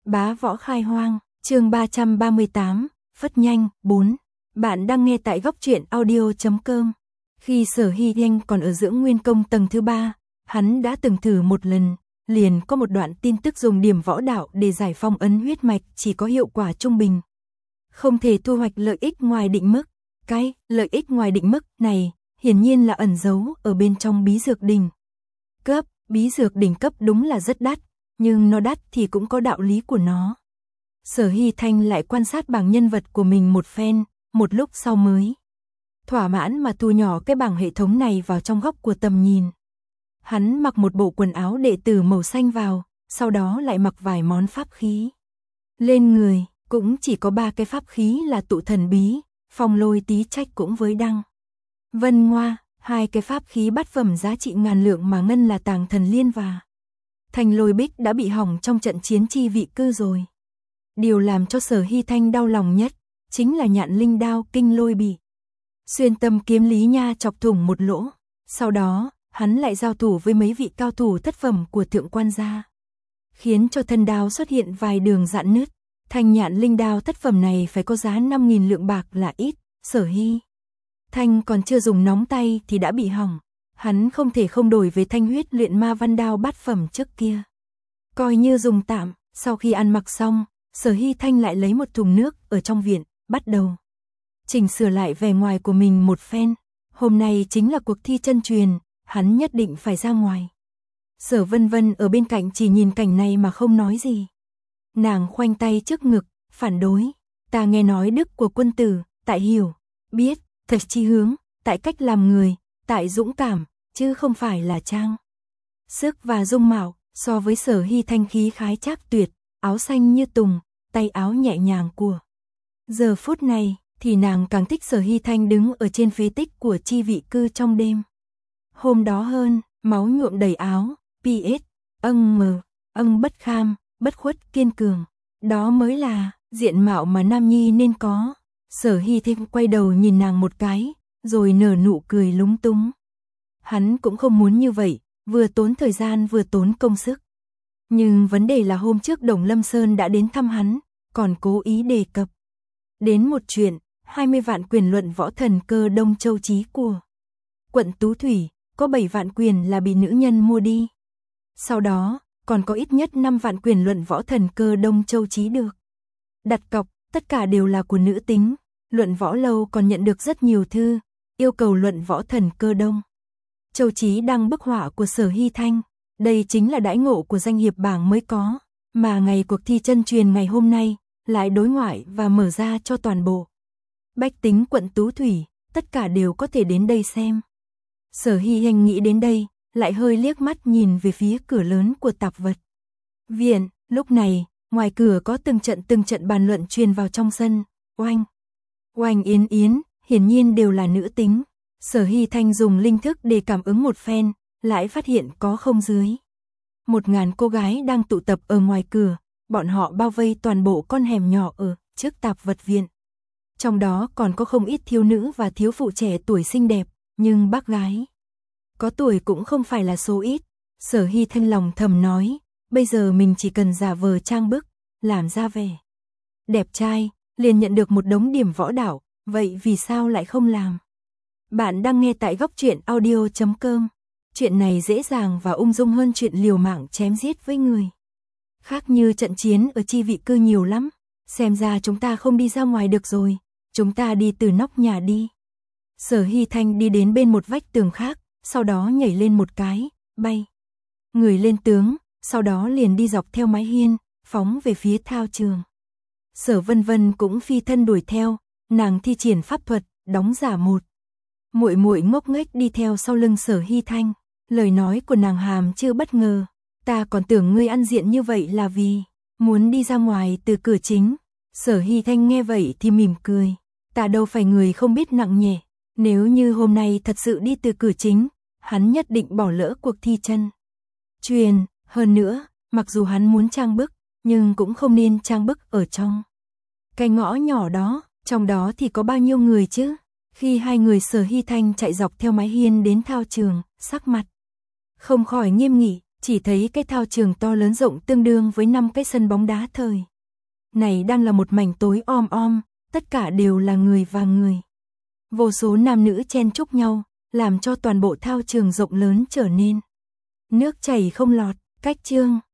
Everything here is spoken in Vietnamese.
Bá võ khai hoang, chương 338, phất nhanh, 4. Bạn đang nghe tại góc truyện audio.com. Khi Sở Hy Anh còn ở dưỡng nguyên công tầng thứ 3, hắn đã từng thử một lần, liền có một đoạn tin tức dùng điểm võ đạo để giải phong ấn huyết mạch chỉ có hiệu quả trung bình. Không thể thu hoạch lợi ích ngoài định mức. Cái lợi ích ngoài định mức này hiển nhiên là ẩn giấu ở bên trong bí dược đỉnh. Bí dược đỉnh cấp đúng là rất đắt, nhưng nó đắt thì cũng có đạo lý của nó. Sở Hy Thanh lại quan sát bảng nhân vật của mình một phen, một lúc sau mới thỏa mãn mà thu nhỏ cái bảng hệ thống này vào trong góc của tầm nhìn. Hắn mặc một bộ quần áo đệ tử màu xanh vào, sau đó lại mặc vài món pháp khí. Lên người, cũng chỉ có 3 cái pháp khí là tụ thần bí, phong lôi tí trách cũng với đăng. Vân Ngoa, 2 cái pháp khí bát phẩm giá trị ngàn lượng mà ngân là tàng thần liên và Thành Lôi Bích đã bị hỏng trong trận chiến chi vị cư rồi. Điều làm cho Sở Hy Thanh đau lòng nhất chính là nhạn linh đao kinh lôi bị xuyên tâm kiếm Lý Nha chọc thủng một lỗ. Sau đó, hắn lại giao thủ với mấy vị cao thủ thất phẩm của thượng quan gia, khiến cho thân đao xuất hiện vài đường rạn nứt. Thanh nhạn linh đao thất phẩm này phải có giá 5.000 lượng bạc là ít. Sở Hy Thanh còn chưa dùng nóng tay thì đã bị hỏng. Hắn không thể không đổi về thanh huyết luyện ma văn đao bát phẩm trước kia, coi như dùng tạm. Sau khi ăn mặc xong, Sở Hy Thanh lại lấy một thùng nước ở trong viện, bắt đầu chỉnh sửa lại vẻ ngoài của mình một phen. Hôm nay chính là cuộc thi chân truyền, hắn nhất định phải ra ngoài. Sở Vân Vân ở bên cạnh chỉ nhìn cảnh này mà không nói gì. Nàng khoanh tay trước ngực, phản đối. Ta nghe nói đức của quân tử, tại hiểu, biết, thật chi hướng, tại cách làm người, tại dũng cảm, chứ không phải là trang sức và dung mạo. So với Sở Hy Thanh khí khái trác tuyệt, áo xanh như tùng, tay áo nhẹ nhàng của giờ phút này, thì nàng càng thích Sở Hy Thanh đứng ở trên phế tích của chi vị cư trong đêm hôm đó hơn. Máu nhuộm đầy áo, PS, bất kham, bất khuất, kiên cường. Đó mới là diện mạo mà nam nhi nên có. Sở Hy Thanh quay đầu nhìn nàng một cái, rồi nở nụ cười lúng túng. Hắn cũng không muốn như vậy, vừa tốn thời gian vừa tốn công sức. Nhưng vấn đề là hôm trước Đồng Lâm Sơn đã đến thăm hắn, còn cố ý đề cập đến một chuyện, 20 vạn quyền luận võ thần cơ Đông Châu Chí của quận Tú Thủy, có 7 vạn quyền là bị nữ nhân mua đi. Sau đó, còn có ít nhất 5 vạn quyền luận võ thần cơ Đông Châu Chí được đặt cọc, tất cả đều là của nữ tính. Luận võ lâu còn nhận được rất nhiều thư, yêu cầu luận võ thần cơ Đông Châu Chí đăng bức họa của Sở Hy Thanh. Đây chính là đãi ngộ của danh hiệp bảng mới có, mà ngày cuộc thi chân truyền ngày hôm nay lại đối ngoại và mở ra cho toàn bộ bách tính quận Tú Thủy, tất cả đều có thể đến đây xem. Sở Hy Thanh nghĩ đến đây, lại hơi liếc mắt nhìn về phía cửa lớn của tạp vật viện. Lúc này, ngoài cửa có từng trận bàn luận truyền vào trong sân. Oanh yến yến, hiển nhiên đều là nữ tính. Sở Hy Thanh dùng linh thức để cảm ứng một phen, lại phát hiện có không dưới 1000 cô gái đang tụ tập ở ngoài cửa. Bọn họ bao vây toàn bộ con hẻm nhỏ ở trước tạp vật viện. Trong đó còn có không ít thiếu nữ và thiếu phụ trẻ tuổi xinh đẹp, nhưng bác gái có tuổi cũng không phải là số ít. Sở Hy Thanh lòng thầm nói, bây giờ mình chỉ cần giả vờ trang bức, làm ra vẻ đẹp trai, liền nhận được một đống điểm võ đạo, vậy vì sao lại không làm? Bạn đang nghe tại góc truyện audio.com. Chuyện này dễ dàng và ung dung hơn chuyện liều mạng chém giết với người khác như trận chiến ở chi vị cư nhiều lắm. Xem ra chúng ta không đi ra ngoài được rồi, chúng ta đi từ nóc nhà đi. Sở Hy Thanh đi đến bên một vách tường khác, sau đó nhảy lên một cái, bay người lên tường, sau đó liền đi dọc theo mái hiên, phóng về phía thao trường. Sở Vân Vân cũng phi thân đuổi theo, nàng thi triển pháp thuật, đóng giả một muội muội ngốc nghếch đi theo sau lưng Sở Hy Thanh. Lời nói của nàng hàm chưa bất ngờ, ta còn tưởng ngươi ăn diện như vậy là vì muốn đi ra ngoài từ cửa chính. Sở Hy Thanh nghe vậy thì mỉm cười, ta đâu phải người không biết nặng nhẹ, nếu như hôm nay thật sự đi từ cửa chính, hắn nhất định bỏ lỡ cuộc thi chân truyền. Hơn nữa, mặc dù hắn muốn trang bức, nhưng cũng không nên trang bức ở trong cái ngõ nhỏ đó. Trong đó thì có bao nhiêu người chứ? Khi hai người Sở Hy Thanh chạy dọc theo mái hiên đến thao trường, sắc mặt không khỏi nghiêm nghị. chỉ thấy cái thao trường to lớn rộng tương đương với 5 cái sân bóng đá thời này đang là một mảnh tối om om, tất cả đều là người và người. Vô số nam nữ chen chúc nhau, làm cho toàn bộ thao trường rộng lớn trở nên nước chảy không lọt. Cách chương